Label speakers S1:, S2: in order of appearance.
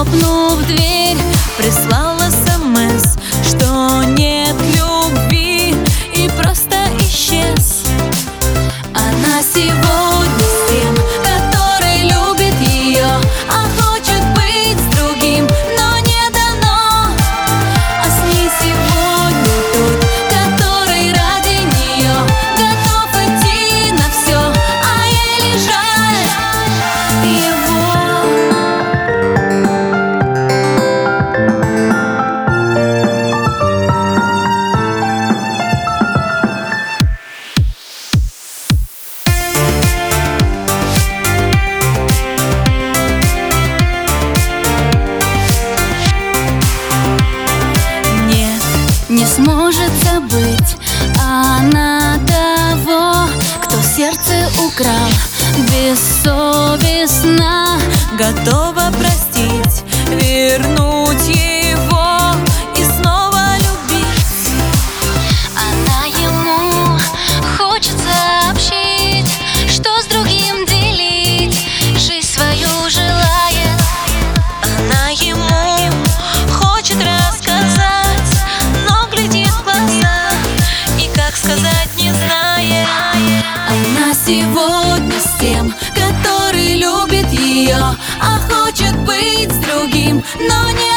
S1: Хлопнув дверь, прислал СМС, что нет любви, и просто исчез. Она сегодня с тем, который любит ее, а хочет быть с другим, но не дано. А с ней сегодня тот, который ради нее готов идти на все, а ей жаль его. Не сможет забыть она того, кто сердце украл бессовестно. Готова простить, вернуть его и снова любить.
S2: Она ему хочет сообщить, что с другим делить жизнь свою желает. Она ему хочет рассказать, но глядит в глаза и как сказать не знает.
S1: Она сегодня с тем, который любит ее, а хочет быть с другим, но не